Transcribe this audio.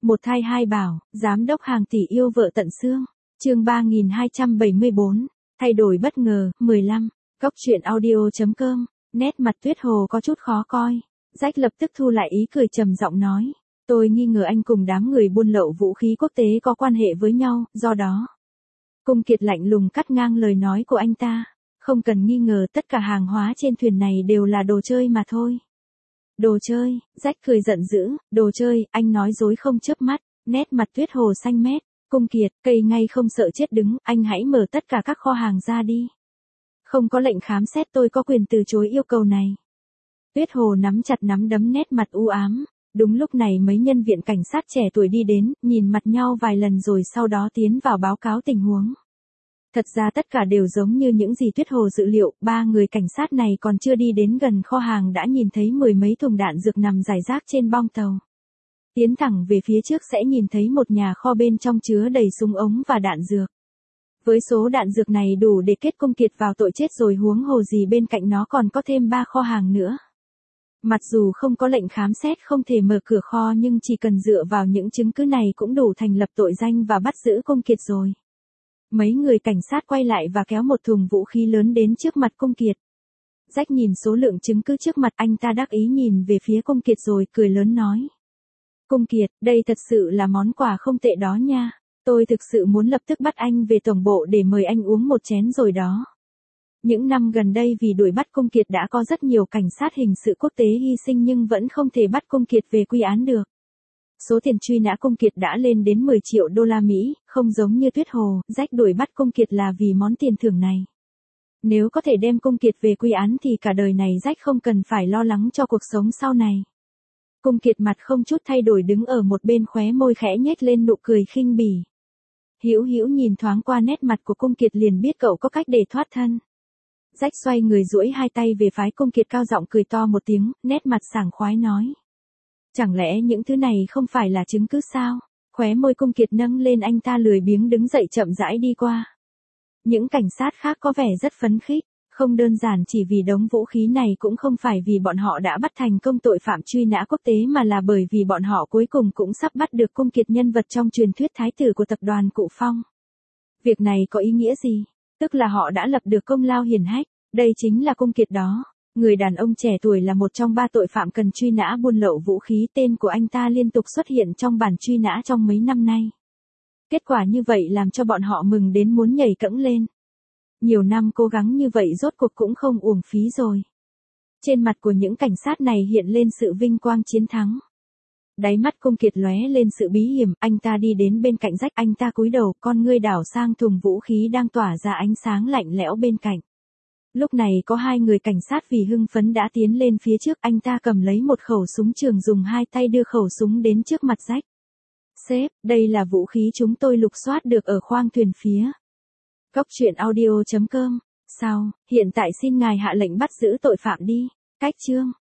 Một thai hai bảo, giám đốc hàng tỷ yêu vợ tận xương. Chương 3274, thay đổi bất ngờ, 15. Cốc truyện audio.com. Nét mặt Tuyết Hồ có chút khó coi. Jack lập tức thu lại ý cười trầm giọng nói, tôi nghi ngờ anh cùng đám người buôn lậu vũ khí quốc tế có quan hệ với nhau, do đó. Cung Kiệt lạnh lùng cắt ngang lời nói của anh ta. Không cần nghi ngờ, tất cả hàng hóa trên thuyền này đều là đồ chơi mà thôi. Đồ chơi? Jack cười giận dữ, đồ chơi, anh nói dối không chớp mắt. Nét mặt Tuyết Hồ xanh mét. Cung Kiệt, cây ngay không sợ chết đứng, anh hãy mở tất cả các kho hàng ra đi. Không có lệnh khám xét, tôi có quyền từ chối yêu cầu này. Tuyết Hồ nắm chặt nắm đấm, nét mặt u ám. Đúng lúc này mấy nhân viên cảnh sát trẻ tuổi đi đến, nhìn mặt nhau vài lần rồi sau đó tiến vào báo cáo tình huống. Thật ra tất cả đều giống như những gì Tuyết Hồ dự liệu, ba người cảnh sát này còn chưa đi đến gần kho hàng đã nhìn thấy mười mấy thùng đạn dược nằm rải rác trên bong tàu. Tiến thẳng về phía trước sẽ nhìn thấy một nhà kho bên trong chứa đầy súng ống và đạn dược. Với số đạn dược này đủ để kết Cung Kiệt vào tội chết rồi, huống hồ gì bên cạnh nó còn có thêm 3 kho hàng nữa. Mặc dù không có lệnh khám xét không thể mở cửa kho, nhưng chỉ cần dựa vào những chứng cứ này cũng đủ thành lập tội danh và bắt giữ Cung Kiệt rồi. Mấy người cảnh sát quay lại và kéo một thùng vũ khí lớn đến trước mặt Cung Kiệt. Jack nhìn số lượng chứng cứ trước mặt, anh ta đắc ý nhìn về phía Cung Kiệt rồi cười lớn nói. Cung Kiệt, đây thật sự là món quà không tệ đó nha. Tôi thực sự muốn lập tức bắt anh về tổng bộ để mời anh uống một chén rồi đó. Những năm gần đây vì đuổi bắt Cung Kiệt đã có rất nhiều cảnh sát hình sự quốc tế hy sinh nhưng vẫn không thể bắt Cung Kiệt về quy án được. Số tiền truy nã Cung Kiệt đã lên đến 10 triệu đô la Mỹ, không giống như Tuyết Hồ, Jack đuổi bắt Cung Kiệt là vì món tiền thưởng này. Nếu có thể đem Cung Kiệt về quy án thì cả đời này Jack không cần phải lo lắng cho cuộc sống sau này. Cung Kiệt mặt không chút thay đổi đứng ở một bên, khóe môi khẽ nhếch lên nụ cười khinh bỉ. Hữu Hữu nhìn thoáng qua nét mặt của Cung Kiệt liền biết cậu có cách để thoát thân. Jack xoay người duỗi hai tay về phái Cung Kiệt, cao giọng cười to một tiếng, nét mặt sảng khoái nói. Chẳng lẽ những thứ này không phải là chứng cứ sao? Khóe môi Cung Kiệt nâng lên, anh ta lười biếng đứng dậy chậm rãi đi qua. Những cảnh sát khác có vẻ rất phấn khích. Không đơn giản chỉ vì đống vũ khí này, cũng không phải vì bọn họ đã bắt thành công tội phạm truy nã quốc tế, mà là bởi vì bọn họ cuối cùng cũng sắp bắt được Cung Kiệt, nhân vật trong truyền thuyết thái tử của tập đoàn Cụ Phong. Việc này có ý nghĩa gì? Tức là họ đã lập được công lao hiển hách. Đây chính là Cung Kiệt đó. Người đàn ông trẻ tuổi là một trong 3 tội phạm cần truy nã buôn lậu vũ khí, tên của anh ta liên tục xuất hiện trong bản truy nã trong mấy năm nay. Kết quả như vậy làm cho bọn họ mừng đến muốn nhảy cẫng lên. Nhiều năm cố gắng như vậy rốt cuộc cũng không uổng phí rồi. Trên mặt của những cảnh sát này hiện lên sự vinh quang chiến thắng. Đáy mắt Cung Kiệt lóe lên sự bí hiểm, anh ta đi đến bên cạnh Jack, anh ta cúi đầu, con ngươi đảo sang thùng vũ khí đang tỏa ra ánh sáng lạnh lẽo bên cạnh. Lúc này có 2 người cảnh sát vì hưng phấn đã tiến lên phía trước, anh ta cầm lấy một khẩu súng trường, dùng 2 tay đưa khẩu súng đến trước mặt Jack. Sếp, đây là vũ khí chúng tôi lục soát được ở khoang thuyền phía. Cốc truyện audio.com. Sao, hiện tại xin ngài hạ lệnh bắt giữ tội phạm đi. Cách chương.